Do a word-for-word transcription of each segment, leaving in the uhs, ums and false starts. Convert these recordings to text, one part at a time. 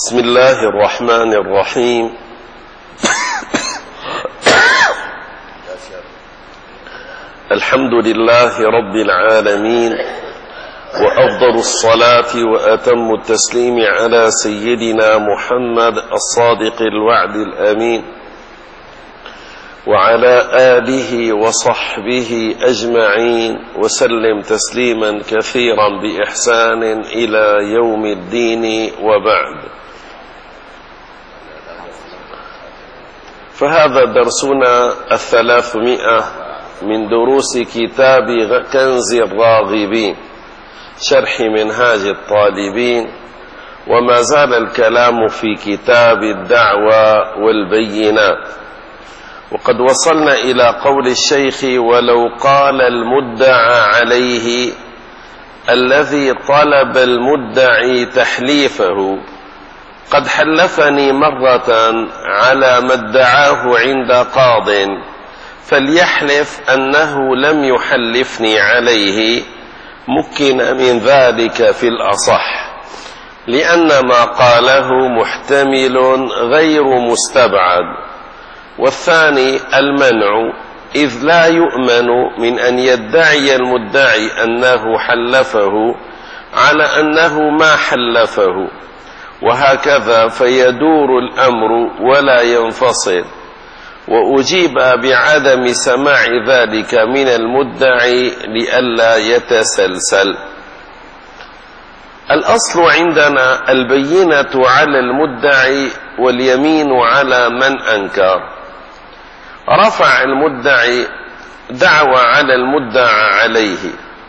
بسم الله الرحمن الرحيم. الحمد لله رب العالمين، وأفضل الصلاة وأتم التسليم على سيدنا محمد الصادق الوعد الأمين، وعلى آله وصحبه أجمعين، وسلم تسليما كثيرا بإحسان إلى يوم الدين، وبعد. فهذا درسنا الثلاثمائة من دروس كتاب كنز الراغبين شرح منهاج الطالبين، وما زال الكلام في كتاب الدعوة والبينات. وقد وصلنا إلى قول الشيخ: ولو قال المدعى عليه الذي طلب المدعي تحليفه: قد حلفني مرة على ما ادعاه عند قاض، فليحلف أنه لم يحلفني عليه، مكن من ذلك في الأصح، لأن ما قاله محتمل غير مستبعد. والثاني المنع، إذ لا يؤمن من أن يدعي المدعي أنه حلفه على أنه ما حلفه، وهكذا فيدور الأمر ولا ينفصل. وأجيب بعدم سماع ذلك من المدعي لئلا يتسلسل. الأصل عندنا البينة على المدعي واليمين على من أنكر. رفع المدعي دعوى على المدعى عليه،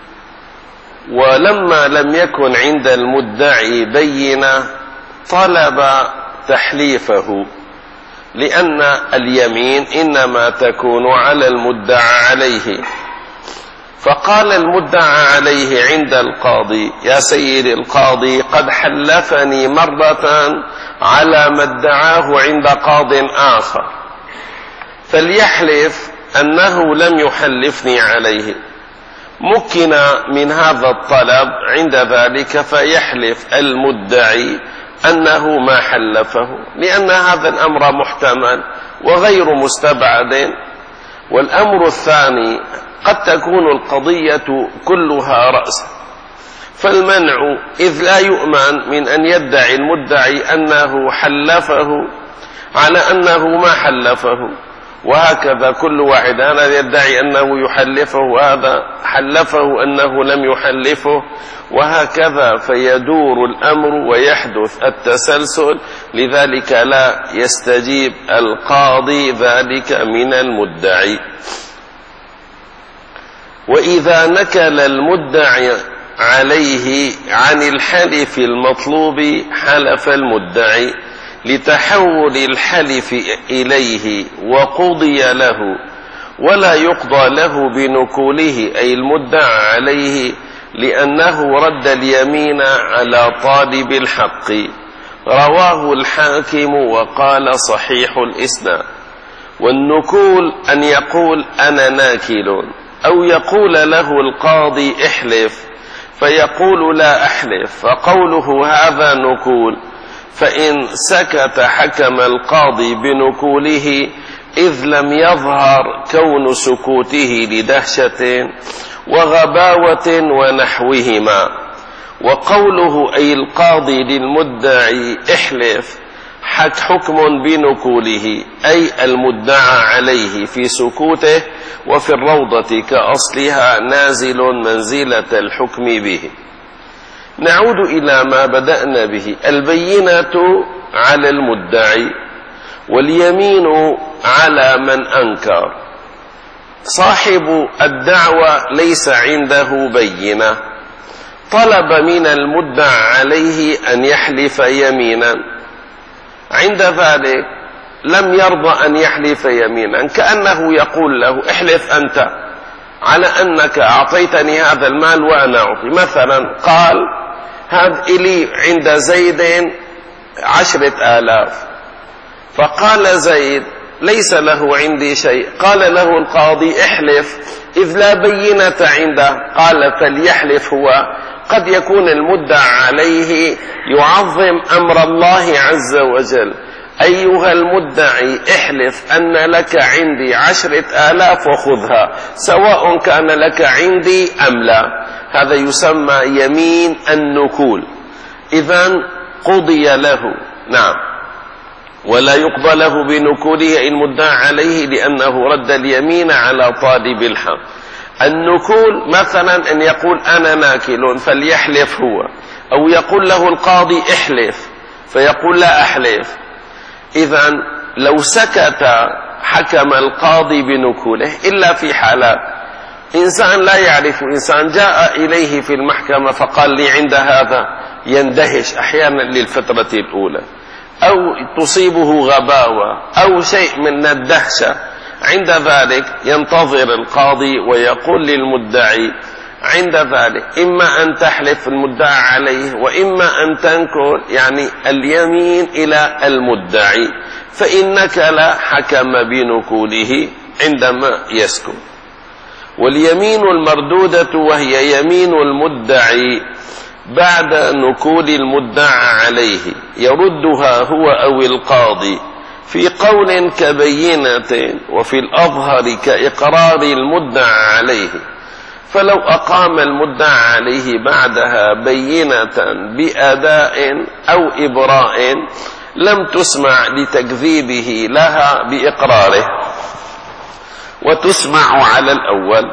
ولما لم يكن عند المدعي بينة طلب تحليفه، لأن اليمين إنما تكون على المدعى عليه. فقال المدعى عليه عند القاضي: يا سيد القاضي، قد حلفني مرة على ما ادعاه عند قاض آخر، فليحلف أنه لم يحلفني عليه. مكن من هذا الطلب عند ذلك فيحلف المدعي أنه ما حلفه، لأن هذا الأمر محتمل وغير مستبعد. والأمر الثاني قد تكون القضية كلها رأسا، فالمنع إذ لا يؤمن من أن يدعي المدعي أنه حلفه على أنه ما حلفه، وهكذا كل واحد هذا يدعي أنه يحلفه وهذا حلفه أنه لم يحلفه، وهكذا فيدور الأمر ويحدث التسلسل. لذلك لا يستجيب القاضي ذلك من المدعي. وإذا نكل المدعي عليه عن الحلف المطلوب حلف المدعي لتحول الحلف إليه وقضي له، ولا يقضى له بنكوله أي المدعى عليه، لأنه رد اليمين على طالب الحق. رواه الحاكم وقال صحيح الإسناد. والنكول أن يقول أنا ناكل، أو يقول له القاضي احلف فيقول لا أحلف، فقوله هذا نكول. فإن سكت حكم القاضي بنكوله، إذ لم يظهر كون سكوته لدهشة وغباوة ونحوهما. وقوله أي القاضي للمدعي احلف حكم بنكوله، أي المدعى عليه في سكوته، وفي الروضة كأصلها نازل منزلة الحكم به. نعود إلى ما بدأنا به: البينة على المدعي واليمين على من أنكر. صاحب الدعوة ليس عنده بينة، طلب من المدعى عليه أن يحلف يمينا، عند ذلك لم يرضى أن يحلف يمينا، كأنه يقول له احلف أنت على أنك أعطيتني هذا المال وأنا أعطي. مثلا قال هذا إلي عند زيد عشرة آلاف، فقال زيد ليس له عندي شيء. قال له القاضي احلف، إذ لا بينة عنده. قال فليحلف هو قد يكون المدعى عليه يعظم أمر الله عز وجل. أيها المدعي احلف أن لك عندي عشرة آلاف وخذها سواء كان لك عندي أم لا. هذا يسمى يمين النكول. إذن قضي له، نعم، ولا يقضى له بنكوله إن مدعى عليه لأنه رد اليمين على طالب الحق. النكول مثلا أن يقول أنا ناكل فليحلف هو، أو يقول له القاضي احلف فيقول لا أحلف. إذن لو سكت حكم القاضي بنكوله إلا في حالات. إنسان لا يعرف، إنسان جاء إليه في المحكمة فقال لي عند هذا، يندهش أحيانا للفترة الأولى، أو تصيبه غباوة أو شيء من الدهشة. عند ذلك ينتظر القاضي ويقول للمدعي عند ذلك إما أن تحلف المدعى عليه وإما أن تنكر، يعني اليمين إلى المدعي، فإن نكل حكم بنكوله عندما يسكت. واليمين المردودة وهي يمين المدعي بعد نكول المدعى عليه يردها هو أو القاضي في قول كبينة، وفي الأظهر كإقرار المدعى عليه. فلو أقام المدعى عليه بعدها بينة بأداء أو إبراء لم تسمع لتكذيبه لها بإقراره، وتسمع على الأول.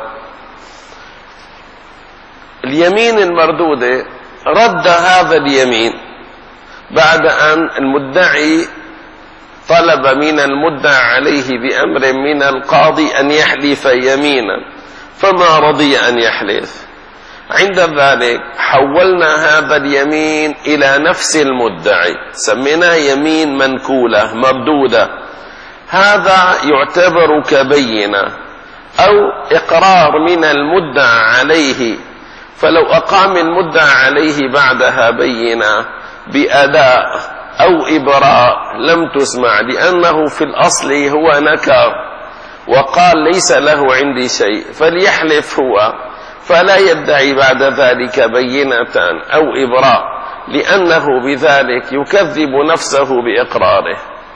اليمين المردودة رد هذا اليمين بعد أن المدعي طلب من المدعى عليه بأمر من القاضي أن يحلف يمينا فما رضي أن يحلف. عند ذلك حولنا هذا اليمين إلى نفس المدعي، سميناه يمين منكولة مردودة. هذا يعتبر كبينة أو إقرار من المدعى عليه. فلو أقام المدعى عليه بعدها بينة بأداء أو إبراء لم تسمع، لأنه في الأصل هو نكر وقال ليس له عندي شيء فليحلف هو، فلا يدعي بعد ذلك بينة أو إبراء، لأنه بذلك يكذب نفسه بإقراره.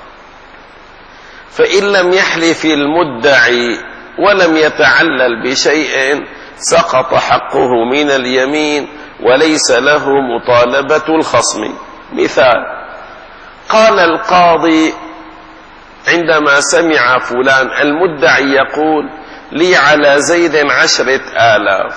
فإن لم يحلف المدعي ولم يتعلل بشيء سقط حقه من اليمين وليس له مطالبة الخصم. مثال: قال القاضي عندما سمع فلان المدعي يقول لي على زيد عشرة آلاف،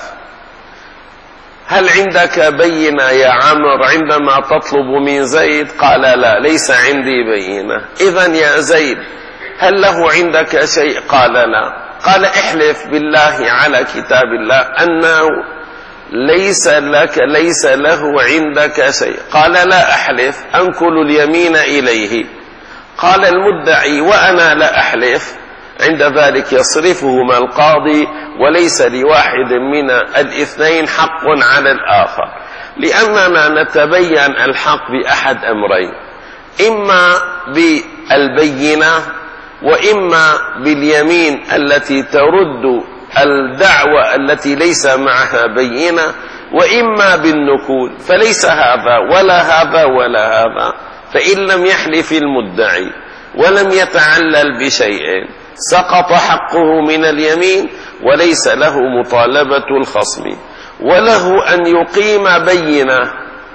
هل عندك بينة يا عمرو عندما تطلب من زيد؟ قال لا، ليس عندي بينة. إذن يا زيد هل له عندك شيء؟ قال لا. قال احلف بالله على كتاب الله أنه ليس لك ليس له عندك شيء. قال لا أحلف، أنكل اليمين إليه. قال المدعي وأنا لا أحلف. عند ذلك يصرفهما القاضي وليس لواحد من الاثنين حق على الآخر، لأننا نتبين الحق بأحد أمرين: إما بالبينة وإما باليمين التي ترد الدعوة التي ليس معها بينة، وإما بالنكول. فليس هذا ولا هذا ولا هذا. فإن لم يحلف المدعي ولم يتعلل بشيء سقط حقه من اليمين وليس له مطالبة الخصم. وله أن يقيم بينة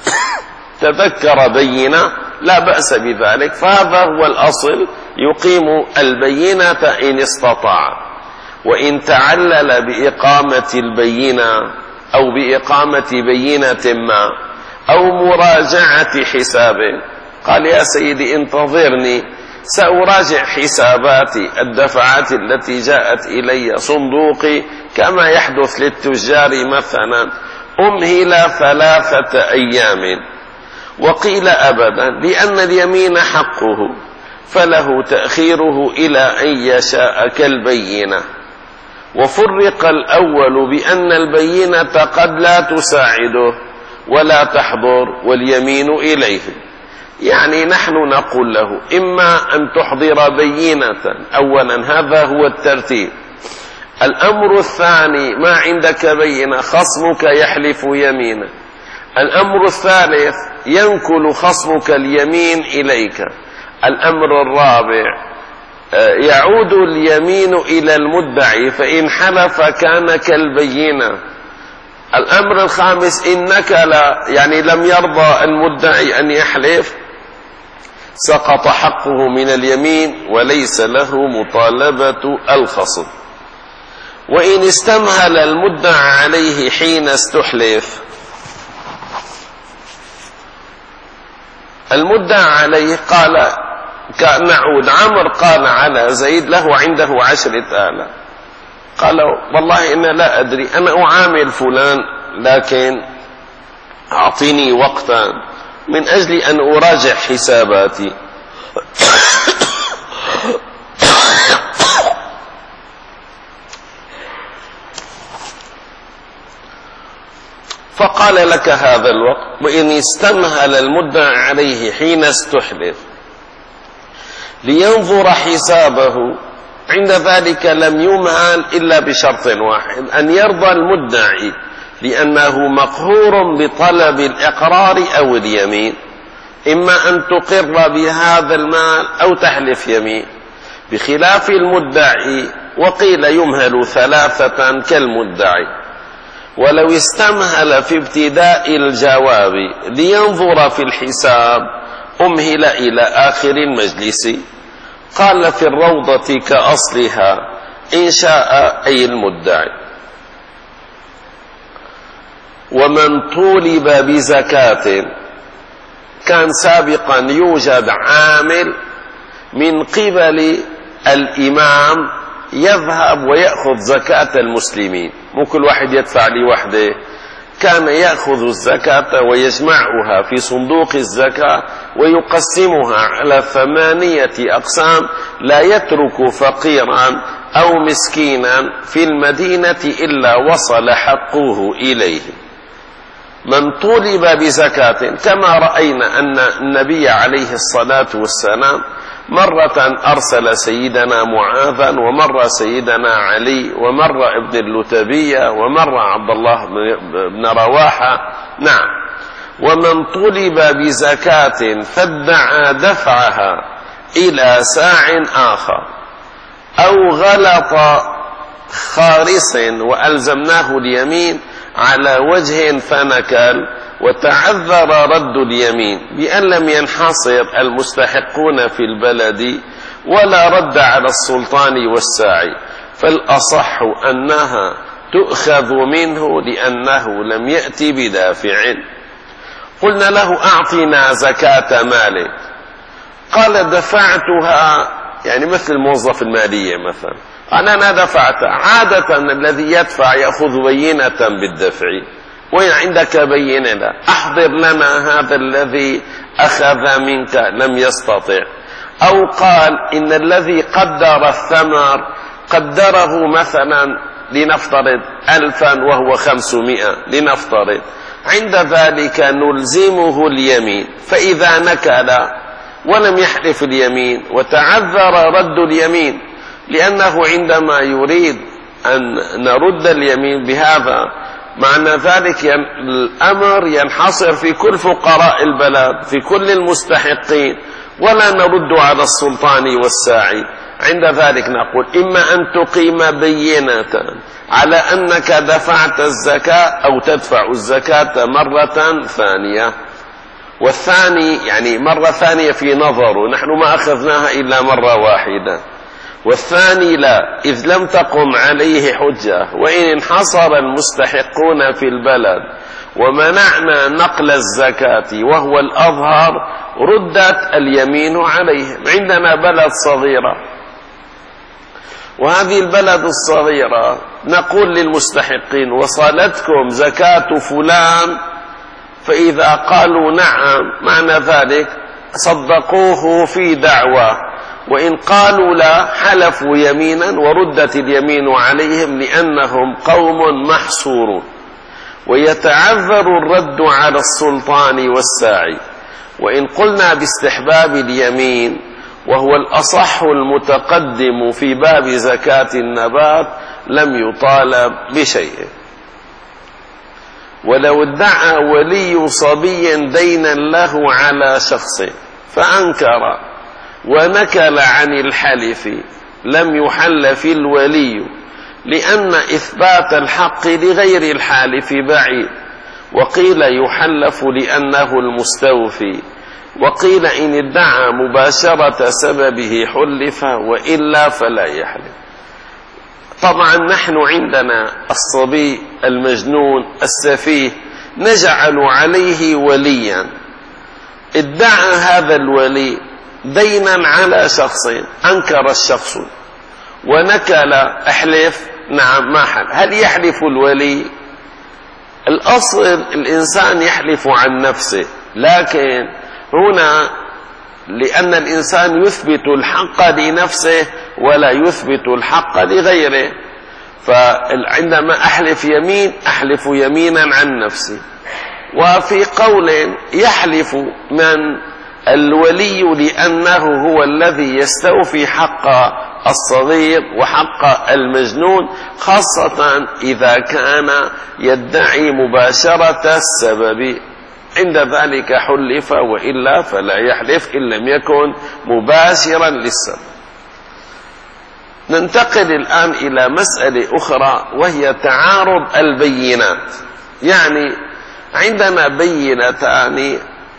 تذكر بينة لا بأس بذلك، فهذا هو الأصل، يقيم البينة إن استطاع. وإن تعلل بإقامة البينة أو بإقامة بينة ما أو مراجعة حسابه، قال يا سيدي انتظرني سأراجع حساباتي، الدفعات التي جاءت إلي، صندوقي، كما يحدث للتجار مثلا، أمهل ثلاثة أيام. وقيل أبدا، لأن اليمين حقه فله تأخيره إلى أن يشاء كالبينة. وفرق الأول بأن البينة قد لا تساعده ولا تحضر واليمين إليه. يعني نحن نقول له إما أن تحضر بينة أولا، هذا هو الترتيب. الأمر الثاني: ما عندك بينة، خصمك يحلف يمينا، الأمر الثالث ينكل خصمك اليمين إليك. الأمر الرابع يعود اليمين إلى المدعي فإن حلف كان كالبينة. الأمر الخامس إنك لا يعني لم يرضى المدعي أن يحلف سقط حقه من اليمين وليس له مطالبة الخصم. وإن استمهل المدعى عليه حين استحلف، المدعى عليه قال نعود عمر قال على زيد له عنده عشرة آلاف، قال والله إنا لا أدري أنا أعامل فلان لكن أعطيني وقتا من أجل أن أراجع حساباتي. فقال لك هذا الوقت. وإن استمهل المدعى عليه حين استحلف لينظر حسابه، عند ذلك لم يمهل إلا بشرط واحد، أن يرضى المدعي لأنه مقهور بطلب الإقرار أو اليمين، إما أن تقر بهذا المال أو تحلف يمين، بخلاف المدعي وقيل يمهل ثلاثة كالمدعي. ولو استمهل في ابتداء الجواب لينظر في الحساب أمهل إلى آخر المجلس. قال في الروضة كأصلها إن شاء أي المدعي. ومن طولب بزكاة، كان سابقا يوجد عامل من قبل الإمام يذهب ويأخذ زكاة المسلمين، مو كل واحد يدفع لي وحده، كان يأخذ الزكاة ويجمعها في صندوق الزكاة ويقسمها على ثمانية أقسام، لا يترك فقيرا أو مسكينا في المدينة إلا وصل حقه إليه. من طولب بزكاة، كما رأينا أن النبي عليه الصلاة والسلام مرة أرسل سيدنا معاذا، ومر سيدنا علي، ومر ابن اللتبية، ومر عبد الله بن رواحة. نعم. ومن طلب بزكاة فادعى دفعها إلى ساع آخر أو غلط خارص وألزمناه اليمين على وجه فنكل وتعذر رد اليمين بأن لم ينحصر المستحقون في البلد ولا رد على السلطان والساعي، فالأصح أنها تؤخذ منه لأنه لم يأتي بدافع. قلنا له أعطنا زكاة مالك، قال دفعتها، يعني مثل الموظف المالية مثلا، أنا أنا دفعت. عادة الذي يدفع يأخذ بينة بالدفع، وإن عندك بينة لا أحضر لنا هذا الذي أخذ منك لم يستطع. أو قال إن الذي قدر الثمر قدره مثلا لنفترض ألفا وهو خمسمائة لنفترض، عند ذلك نلزمه اليمين. فإذا نكل ولم يحلف اليمين وتعذر رد اليمين، لأنه عندما يريد أن نرد اليمين بهذا معنى ذلك ين... الأمر ينحصر في كل فقراء البلد، في كل المستحقين، ولا نرد على السلطان والساعي. عند ذلك نقول إما أن تقيم بينة على أنك دفعت الزكاة أو تدفع الزكاة مرة ثانية. والثاني يعني مرة ثانية في نظره، نحن ما أخذناها إلا مرة واحدة. والثاني لا، إذ لم تقم عليه حجة، وإن انحصر المستحقون في البلد ومنعنا نقل الزكاة وهو الأظهر ردت اليمين عليهم. عندنا بلد صغيرة، وهذه البلد الصغيرة نقول للمستحقين وصلتكم زكاة فلان، فإذا قالوا نعم معنى ذلك صدقوه في دعوة، وإن قالوا لا حلفوا يمينا وردت اليمين عليهم لأنهم قوم محصورون. ويتعذر الرد على السلطان والساعي. وإن قلنا باستحباب اليمين وهو الأصح المتقدم في باب زكاة النبات لم يطالب بشيء. ولو ادعى ولي صبي دينا له على شخص فأنكر ونكل عن الحلف لم يحلف الولي، لأن إثبات الحق لغير الحالف بعيد، وقيل يحلف لأنه المستوفي، وقيل إن ادعى مباشرة سببه حلف وإلا فلا يحلف. طبعا نحن عندنا الصبي المجنون السفيه نجعل عليه وليا، ادعى هذا الولي دينا على شخص، أنكر الشخص ونكل احلف، نعم ما حل. هل يحلف الولي؟ الأصل الإنسان يحلف عن نفسه، لكن هنا لأن الإنسان يثبت الحق لنفسه ولا يثبت الحق لغيره، فعندما أحلف يمين أحلف يمينا عن نفسي. وفي قول يحلف من الولي لأنه هو الذي يستوفي حق الصغير وحق المجنون، خاصة إذا كان يدعي مباشرة السبب، عند ذلك حلف وإلا فلا يحلف إن لم يكن مباشرا للسبب. ننتقل الآن إلى مسألة أخرى وهي تعارض البينات. يعني عندنا بينتان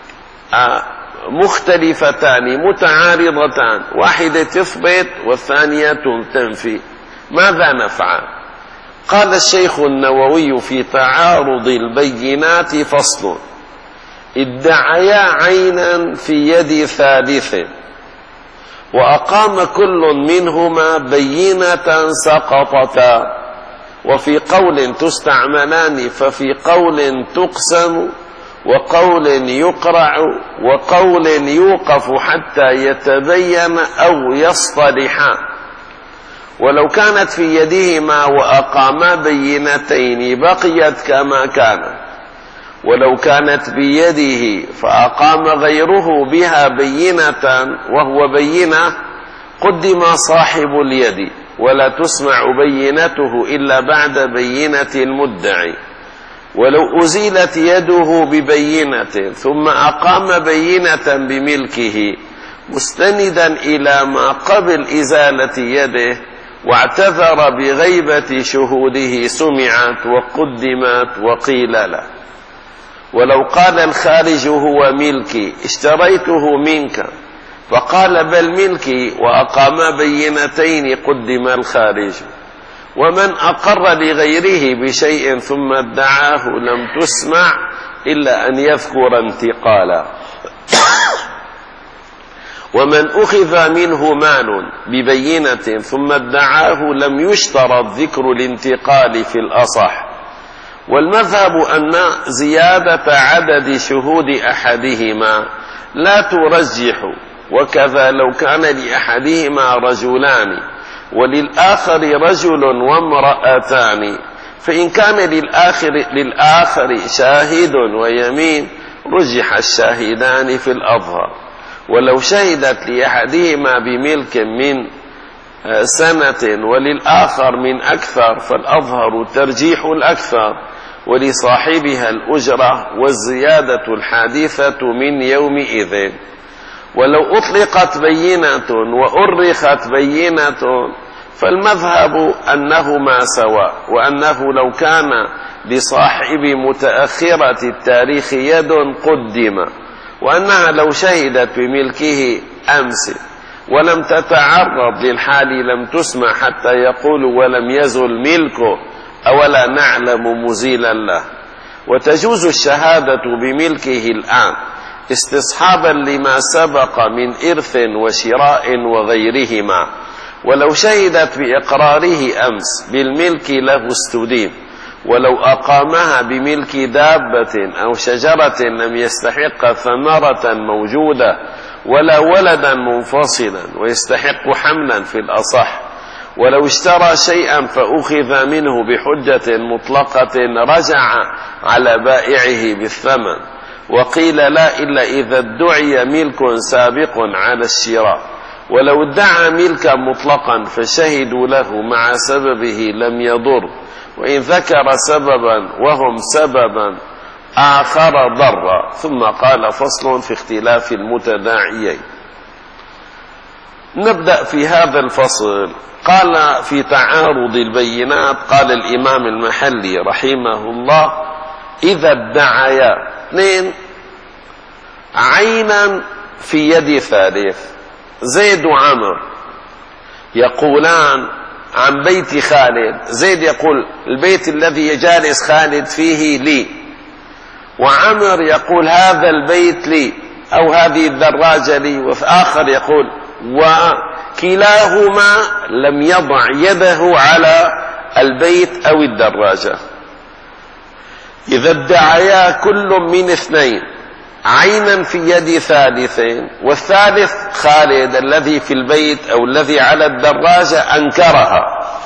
مختلفتان متعارضتان، واحدة تثبت والثانية تنفي، ماذا نفعل؟ قال الشيخ النووي في تعارض البينات فصل: ادعيا عينا في يد ثالث وأقام كل منهما بينة سقطتا، وفي قول تستعملان ففي قول تقسم، وقول يقرع، وقول يوقف حتى يتبين أو يصطلحا. ولو كانت في يدهما وأقاما بينتين بقيت كما كانت، ولو كانت بيده فأقام غيره بها بينة وهو بينة قدم صاحب اليد، ولا تسمع بينته إلا بعد بينة المدعي. ولو أزيلت يده ببينة ثم أقام بينة بملكه مستندا إلى ما قبل إزالة يده واعتذر بغيبة شهوده سمعت وقدمت وقيل له. ولو قال الخارج هو ملكي اشتريته منك فقال بل ملكي وأقام بينتين قدم الخارج. ومن أقر لغيره بشيء ثم ادعاه لم تسمع إلا أن يذكر انتقالا. ومن أخذ منه مال ببينة ثم ادعاه لم يشترط ذكر الانتقال في الأصح. والمذهب أن زيادة عدد شهود أحدهما لا ترجح، وكذا لو كان لأحدهما رجلان وللآخر رجل وامرأتان، فإن كان للآخر, للآخر شاهد ويمين رجح الشاهدان في الأظهر. ولو شهدت لأحدهما بملك من سنة وللآخر من أكثر فالأظهر ترجيح الأكثر، ولصاحبها الأجرة والزيادة الحادثة من يومئذ. ولو أطلقت بينة وأرخت بينة فالمذهب أنهما سواء، وأنه لو كان لصاحب متأخرة التاريخ يد قدم، وأنها لو شهدت بملكه أمس ولم تتعرض للحال لم تسمع حتى يقول ولم يزل ملكه أولا نعلم مزيلا له. وتجوز الشهادة بملكه الآن استصحابا لما سبق من إرث وشراء وغيرهما. ولو شهدت بإقراره أمس بالملك له استديم. ولو أقامها بملك دابة أو شجرة لم يستحق ثمرة موجودة ولا ولدا منفصلا ويستحق حملا في الأصح. ولو اشترى شيئا فأخذ منه بحجة مطلقة رجع على بائعه بالثمن. وقيل لا إلا إذا ادعي ملك سابق على الشراء. ولو ادعى ملكا مطلقا فشهدوا له مع سببه لم يضر، وإن ذكر سببا وهم سببا آخر ضر. ثم قال فصل في اختلاف المتداعيين. نبدأ في هذا الفصل. قال في تعارض البينات، قال الإمام المحلي رحمه الله: إذا ادعيا اثنين عينا في يد ثالث، زيد وعمر يقولان عن بيت خالد، زيد يقول البيت الذي جالس خالد فيه لي، وعمر يقول هذا البيت لي أو هذه الدراجة لي، وآخر يقول، وكلاهما لم يضع يده على البيت أو الدراجة. إذا ادعيا كل من اثنين عينا في يد ثالث، والثالث خالد الذي في البيت أو الذي على الدراجة أنكرها،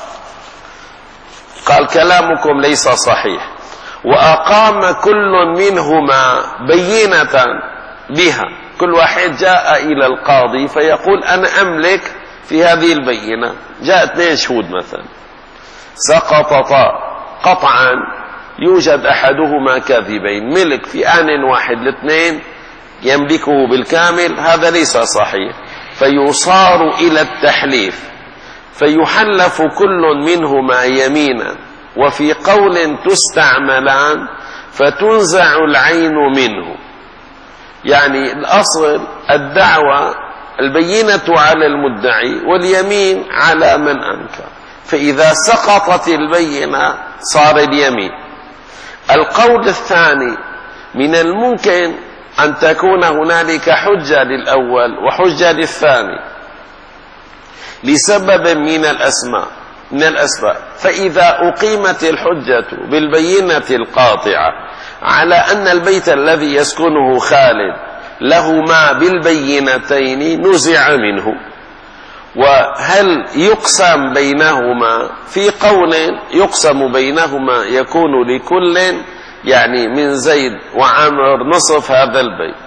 قال كلامكم ليس صحيح، وأقام كل منهما بينة بها، كل واحد جاء إلى القاضي فيقول أنا أملك في هذه البينة، جاء اثنين شهود مثلا سقطتا قطعا، يوجد أحدهما كاذبين، ملك في آن واحد لاثنين يملكه بالكامل، هذا ليس صحيح، فيصار إلى التحليف، فيحلف كل منهما يمينا، وفي قول تستعملان فتنزع العين منه. يعني الأصل الدعوة البينة على المدعي واليمين على من أنكر، فإذا سقطت البينة صار اليمين. القول الثاني من الممكن أن تكون هنالك حجة للأول وحجة للثاني لسبب من الأسماء من الأسباب، فإذا أقيمت الحجة بالبينة القاطعة على أن البيت الذي يسكنه خالد له ما بالبينتين نزع منه. وهل يقسم بينهما؟ في قول يقسم بينهما يكون لكل، يعني من زيد وعمر نصف هذا البيت،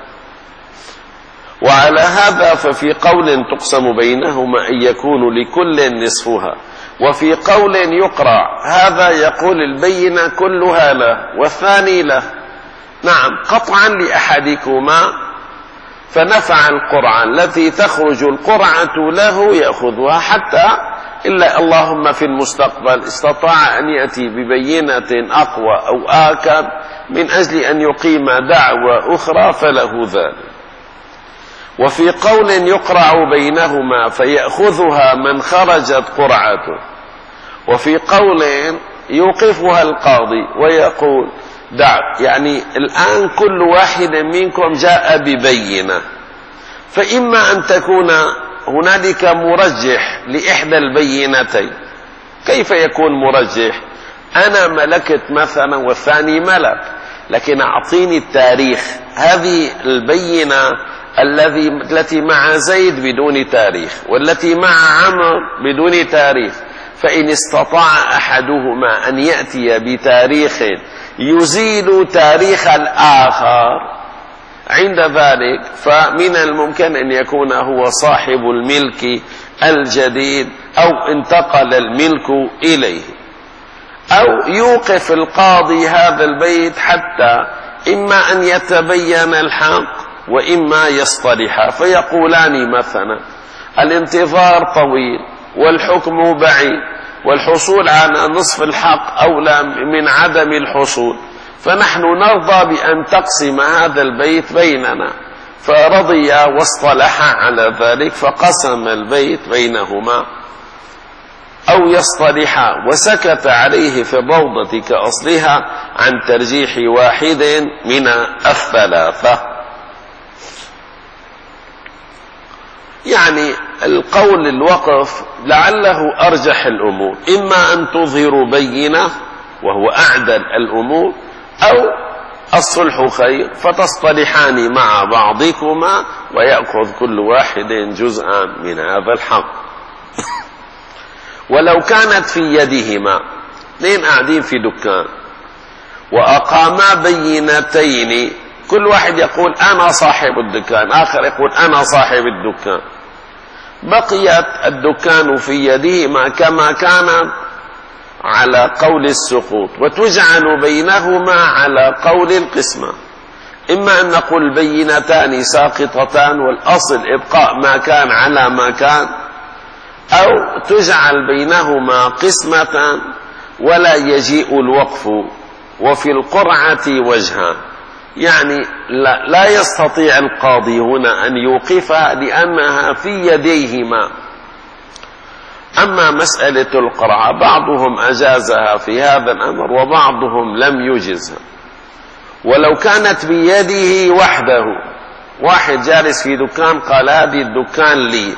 وعلى هذا ففي قول تقسم بينهما أن يكون لكل نصفها، وفي قول يقرأ هذا يقول البينة كلها له والثاني له، نعم قطعا لأحدكما فنفع القرعة التي تخرج القرعة له يأخذها، حتى إلا اللهم في المستقبل استطاع أن يأتي ببينة أقوى أو آكد من أجل أن يقيم دعوة أخرى فله ذلك. وفي قول يقرع بينهما فيأخذها من خرجت قرعته، وفي قول يوقفها القاضي ويقول دع، يعني الآن كل واحد منكم جاء ببينة، فإما أن تكون هنالك مرجح لإحدى البينتين. كيف يكون مرجح؟ أنا ملكت مثلا والثاني ملك، لكن أعطيني التاريخ، هذه البينة الذي التي مع زيد بدون تاريخ والتي مع عمر بدون تاريخ، فإن استطاع أحدهما أن يأتي بتاريخ يزيل تاريخ الآخر عند ذلك فمن الممكن أن يكون هو صاحب الملك الجديد أو انتقل الملك إليه، أو يوقف القاضي هذا البيت حتى إما أن يتبين الحق وإما يصطلح، فيقولان مثلا الانتظار طويل والحكم بعيد والحصول على نصف الحق أولى من عدم الحصول، فنحن نرضى بأن تقسم هذا البيت بيننا، فرضي واصطلح على ذلك فقسم البيت بينهما، أو يصطلح وسكت عليه في الروضة كأصلها عن ترجيح واحد من الثلاثة. يعني القول الوقف لعله أرجح الأمور، إما أن تظهر بينة وهو أعدل الأمور، أو الصلح خير فتصطلحان مع بعضكما ويأخذ كل واحد جزءا من هذا الحق. ولو كانت في يدهما اثنين قاعدين في دكان وأقاما بينتين، كل واحد يقول أنا صاحب الدكان، آخر يقول أنا صاحب الدكان، بقيت الدكان في يدهما كما كانت على قول السقوط، وتجعل بينهما على قول القسمة. إما أن نقول بينتان ساقطتان والأصل إبقاء ما كان على ما كان، أو تجعل بينهما قسمة ولا يجيء الوقف، وفي القرعة وجهان، يعني لا, لا يستطيع القاضي هنا أن يوقفها لأنها في يديهما. أما مسألة القرعة بعضهم أجازها في هذا الأمر وبعضهم لم يجزها. ولو كانت بيده وحده، واحد جالس في دكان قال هذه الدكان لي،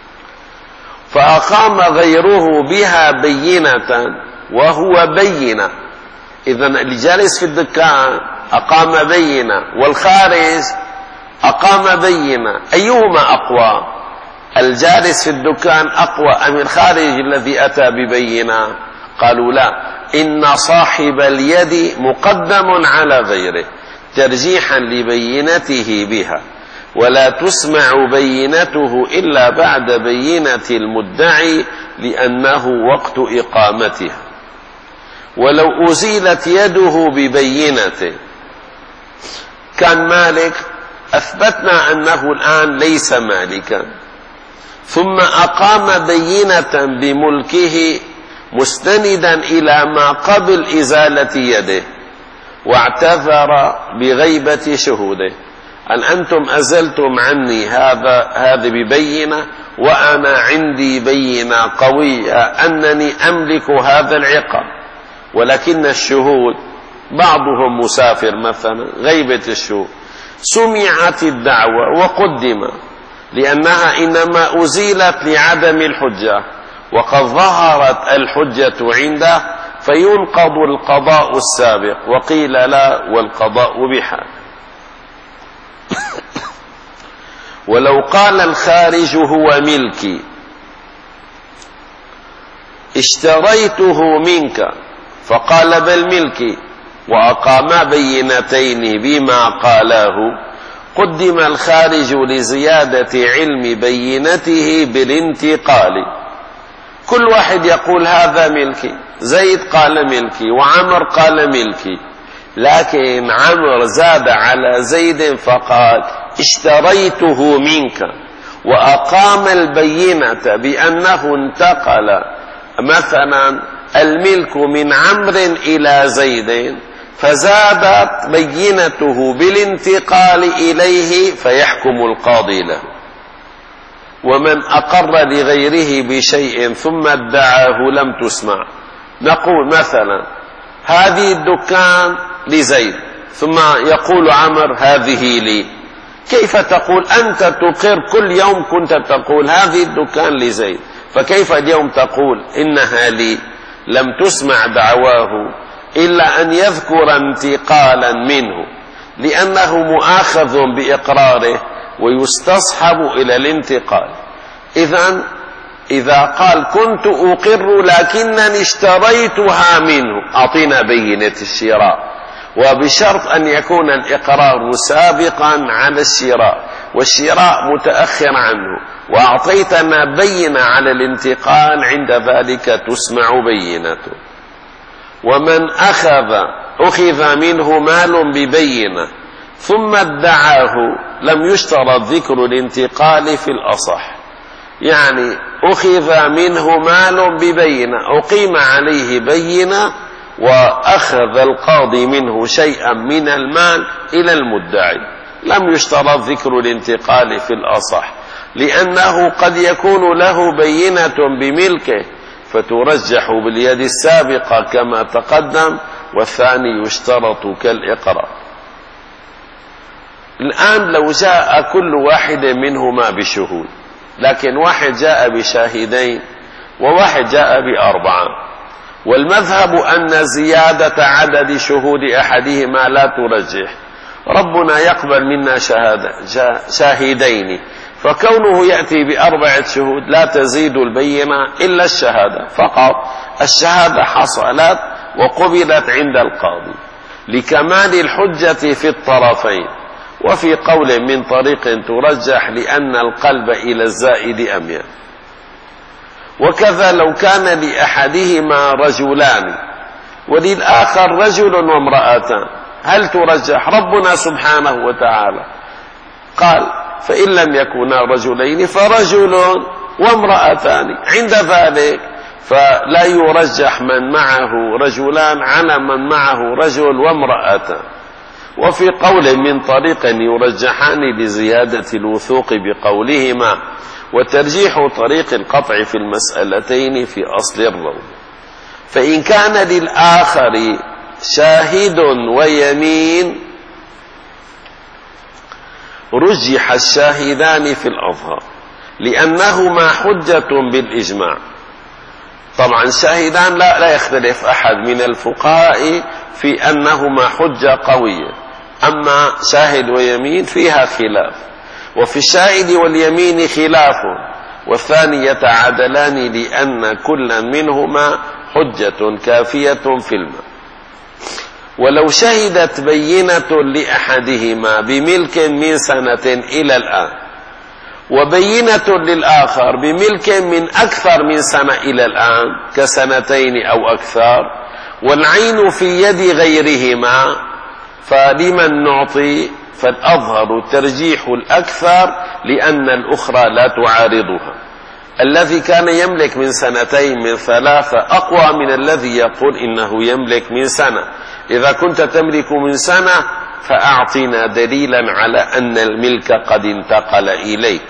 فأقام غيره بها بينة وهو بينة، إذن اللي جالس في الدكان أقام بينة والخارج أقام بينة، أيهما أقوى؟ الجالس في الدكان أقوى أم الخارج الذي أتى ببينة؟ قالوا لا، إن صاحب اليد مقدم على غيره ترجيحا لبينته بها، ولا تسمع بينته إلا بعد بينة المدعي لأنه وقت إقامتها. ولو أزيلت يده ببينته كان مالك، أثبتنا أنه الآن ليس مالكا، ثم أقام بينة بملكه مستندا إلى ما قبل إزالة يده، واعتذر بغيبة شهوده أن أنتم أزلتم عني هذا هذا ببينة، وأنا عندي بينة قوية أنني أملك هذا العقاب، ولكن الشهود بعضهم مسافر مثلا، غيبة الشهود، سمعت الدعوة وقدم لأنها إنما أزيلت لعدم الحجة، وقد ظهرت الحجة عنده فينقض القضاء السابق، وقيل لا والقضاء بحال. ولو قال الخارج هو ملكي اشتريته منك، فقال بل ملكي، وأقاما بينتين بما قالاه، قدم الخارج لزيادة علم بينته بالانتقال. كل واحد يقول هذا ملكي، زيد قال ملكي وعمر قال ملكي، لكن عمر زاد على زيد فقال اشتريته منك، وأقام البينة بأنه انتقل مثلا الملك من عمرو إلى زيد، فزادت بينته بالانتقال إليه فيحكم القاضي له. ومن أقر لغيره بشيء ثم ادعاه لم تسمع. نقول مثلا هذه الدكان لزيد، ثم يقول عمر هذه لي، كيف تقول أنت تقر؟ كل يوم كنت تقول هذه الدكان لزيد، فكيف اليوم تقول إنها لي؟ لم تسمع دعواه إلا أن يذكر انتقالا منه، لأنه مؤاخذ بإقراره ويستصحب إلى الانتقال. إذن إذا قال كنت أقر لكنني اشتريتها منه، أعطينا بينة الشراء، وبشرط أن يكون الإقرار سابقا على الشراء والشراء متأخر عنه، وأعطيتنا بينة على الانتقال، عند ذلك تسمع بينته. ومن أخذ أخذ منه مال ببينة ثم ادعاه لم يشترط ذكر الانتقال في الأصح، يعني أخذ منه مال ببينة، أقيم عليه بينة، وأخذ القاضي منه شيئا من المال إلى المدعي، لم يشترط ذكر الانتقال في الأصح، لأنه قد يكون له بينة بملكه فترجح باليد السابقة كما تقدم، والثاني يشترط كالإقرار. الآن لو جاء كل واحد منهما بشهود، لكن واحد جاء بشاهدين وواحد جاء بأربعة، والمذهب أن زيادة عدد شهود أحدهما لا ترجح، ربنا يقبل منا شهادة شاهدين، فكونه يأتي بأربعة شهود لا تزيد البينة إلا الشهادة فقط، الشهادة حصلت وقبلت عند القاضي لكمال الحجة في الطرفين. وفي قول من طريق ترجح لأن القلب إلى الزائد أميل. وكذا لو كان لأحدهما رجلان وللآخر رجل وامرأتان، هل ترجح؟ ربنا سبحانه وتعالى قال فإن لم يكونا رجلين فرجل وامرأتان، عند ذلك فلا يرجح من معه رجلان على من معه رجل وامرأتان. وفي قول من طريق يرجحان لزيادة الوثوق بقولهما، وترجيح طريق القطع في المسألتين في أصل الروم. فإن كان للآخر شاهد ويمين رجح الشاهدان في الأظهر لأنهما حجة بالإجماع. طبعا شاهدان لا, لا يختلف أحد من الفقهاء في أنهما حجة قوية، أما شاهد ويمين فيها خلاف، وفي الشاهد واليمين خلاف، والثاني يتعادلان لأن كلا منهما حجة كافية في الماء. ولو شهدت بينة لأحدهما بملك من سنة إلى الآن، وبينة للآخر بملك من أكثر من سنة إلى الآن كسنتين أو أكثر، والعين في يد غيرهما، فلمن نعطي؟ فالأظهر ترجيح الأكثر لأن الأخرى لا تعارضها. الذي كان يملك من سنتين من ثلاثة أقوى من الذي يقول إنه يملك من سنة. إذا كنت تملك من سنة فأعطنا دليلا على أن الملك قد انتقل إليك.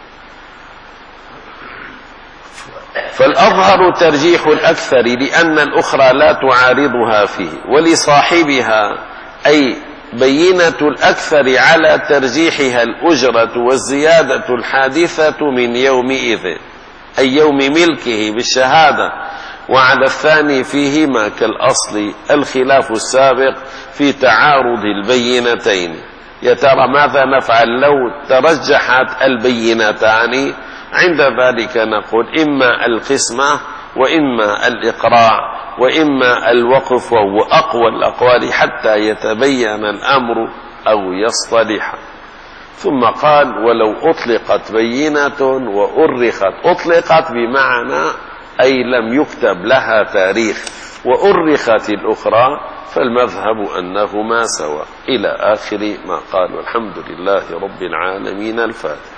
فالأظهر ترجيح الأكثر لأن الأخرى لا تعارضها فيه، ولصاحبها أي بينة الأكثر على ترجيحها الأجرة والزيادة الحادثة من يومئذ، أي يوم ملكه بالشهادة، وعلى الثاني فيهما كالأصل الخلاف السابق في تعارض البينتين. يا ترى ماذا نفعل لو ترجحت البينتان؟ عند ذلك نقول إما القسمة وإما الإقراع وإما الوقف، وهو أقوى الأقوال حتى يتبين الأمر أو يصطلح. ثم قال ولو أطلقت بينة وأرخت، أطلقت بمعنى أي لم يكتب لها تاريخ، وأرخت الأخرى فالمذهب أنهما سواء، إلى آخر ما قال. والحمد لله رب العالمين. الفاتحة.